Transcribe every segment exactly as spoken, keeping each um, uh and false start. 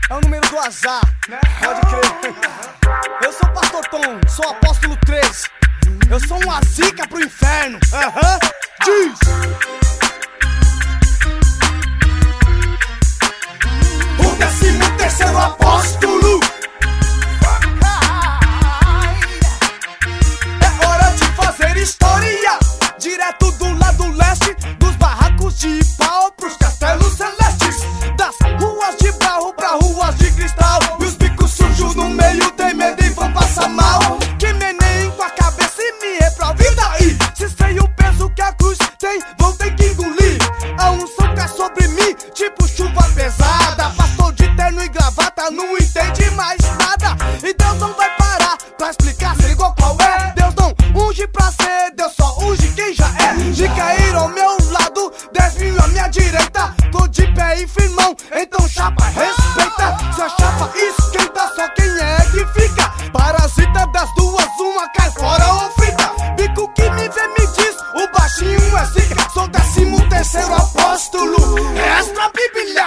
é o número do azar, pode crer. Eu sou o Pastor Tom, sou o apóstolo três. Eu sou uma zica pro inferno. Aham, diz. O décimo terceiro apóstolo. É hora de fazer história, direto do lado leste, dos barracos de pau pros castelos celestes, das ruas de barro pra ruas de cristal. E os bicos sujos no meio tem medo e vão passar mal. Que meneiem com a cabeça e me reprove daí. Se sei o peso que a cruz tem, vão ter que engolir. A unção cai sobre mim, tipo chuva pesada. Pastor de terno e gravata não entende mais nada. E Deus não vai parar pra explicar, se ligou qual é. Deus não unge pra ser, Deus só unge quem já é. Micael ao meu lado, dez mil à minha direita. Tô de pé e firmão, então chapa, respeita. Se a chapa esquenta, só quem é que fica. Parasita das duas, uma cai fora ou frita. Bico que me vê me diz, o baixinho é zica. Sou décimo terceiro apóstolo, extra bíblia.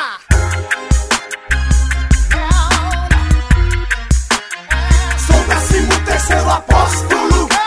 Sou décimo terceiro apóstolo.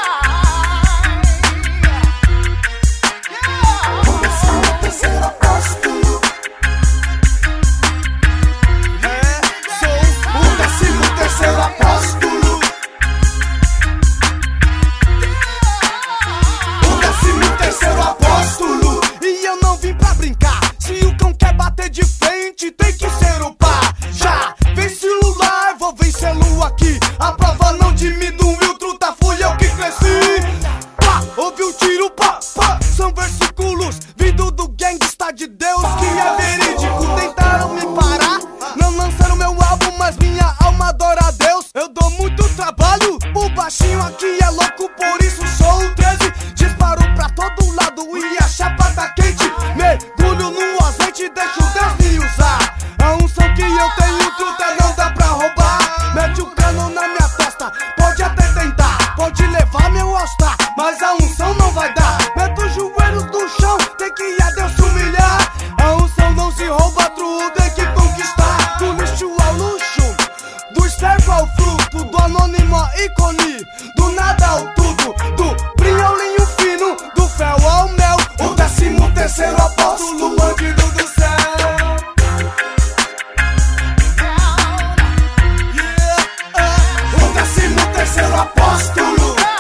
Mas a unção não vai dar. Mete os joelhos no chão, tem que a Deus se humilhar. A unção não se rouba, tudo tem que conquistar. Do lixo ao luxo, do esterco ao fruto, do anônimo ao ícone, do nada ao tudo, do brilho ao linho fino, do fel ao mel. O décimo terceiro apóstolo, bandido do céu. Yeah. O décimo terceiro apóstolo.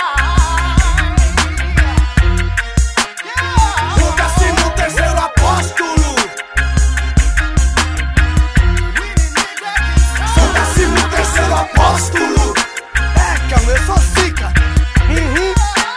Apóstolo, é, calma, eu sou zica. Uhum.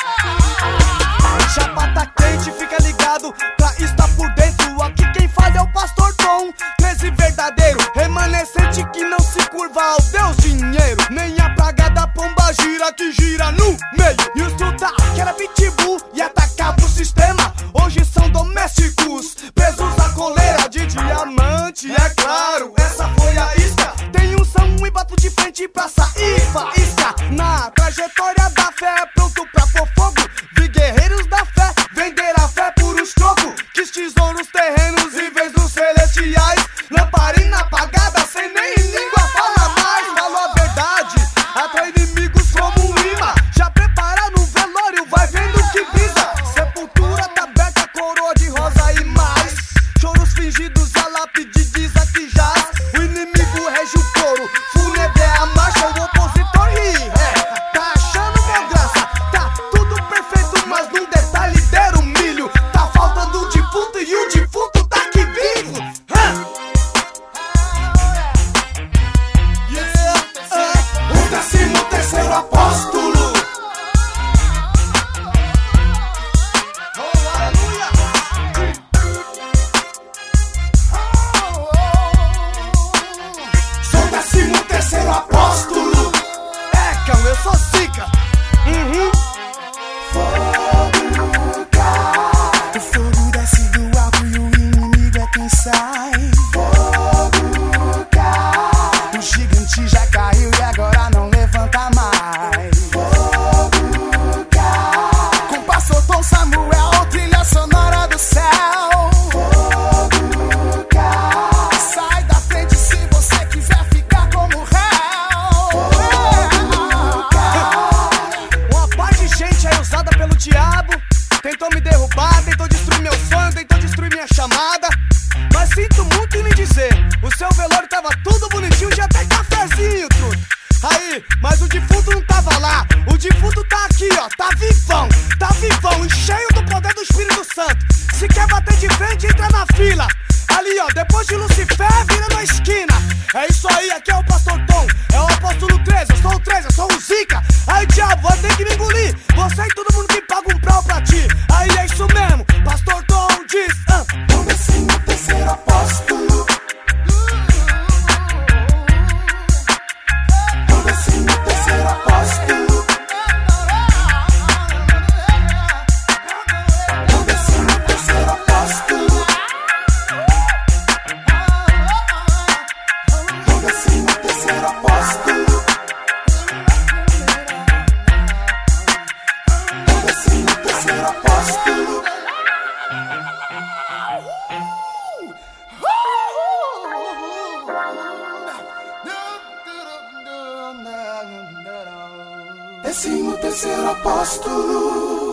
Chapa tá quente, fica ligado pra estar por dentro. Aqui quem fala é o Pastor Tom, treze verdadeiro, remanescente que não se curva ao Deus dinheiro. Nem a praga da pomba gira que gira no meio. E os truta que era pitbull e atacava o sistema, hoje são domésticos, presos à coleira de diamante. É claro, essa foi a isca. Tem unção e bato de frente pra sair faísca. Na trajetória da fé, pronto pra pôr fogo. Vi guerreiros da fé, vender a fé por uns trocos. Quis tesouros terrenos em vez dos celestiais. Lamparina apagada, sem nem língua fala mais. Falo a verdade, atrai inimigos como um imã. Já prepara no velório, vai vendo que brisa. Sepultura tá aberta, coroa de rosa e mais. Choros fingidos, a lápide diz aqui jaz. O inimigo rege o coro, fúnebre é a marcha, o opositor ri. É, tá achando minha graça, tá tudo perfeito, mas num detalhe deram milho. Tá faltando o defunto e o defunto tá aqui vivo. Hã? Yeah, uh, o décimo terceiro apóstolo. Oh, aleluia. Sou décimo terceiro apóstolo. É, calma, eu sou zica. Uhum. Fogo cai, o fogo desce do alto e o inimigo é quem sai. Fogo cai, o gigante já caiu e agora não levanta mais. Fogo cai, com o Pastor Tom Samuel, trilha sonora do céu. Fogo cai, sai da frente se você quiser ficar. fé vira na esquina. É isso aí, aqui é o Pastor Tom. É o apóstolo treze, eu sou o treze, eu sou o Zica. Aí diabo, vai ter que me engolir. Você e todo mundo que paga um prau pra ti. Aí é isso mesmo, Pastor Tom diz ah. O décimo terceiro apóstolo. O décimo terceiro apóstolo. O décimo terceiro apóstolo. O décimo terceiro apóstolo. O décimo terceiro apóstolo. Décimo terceiro apóstolo.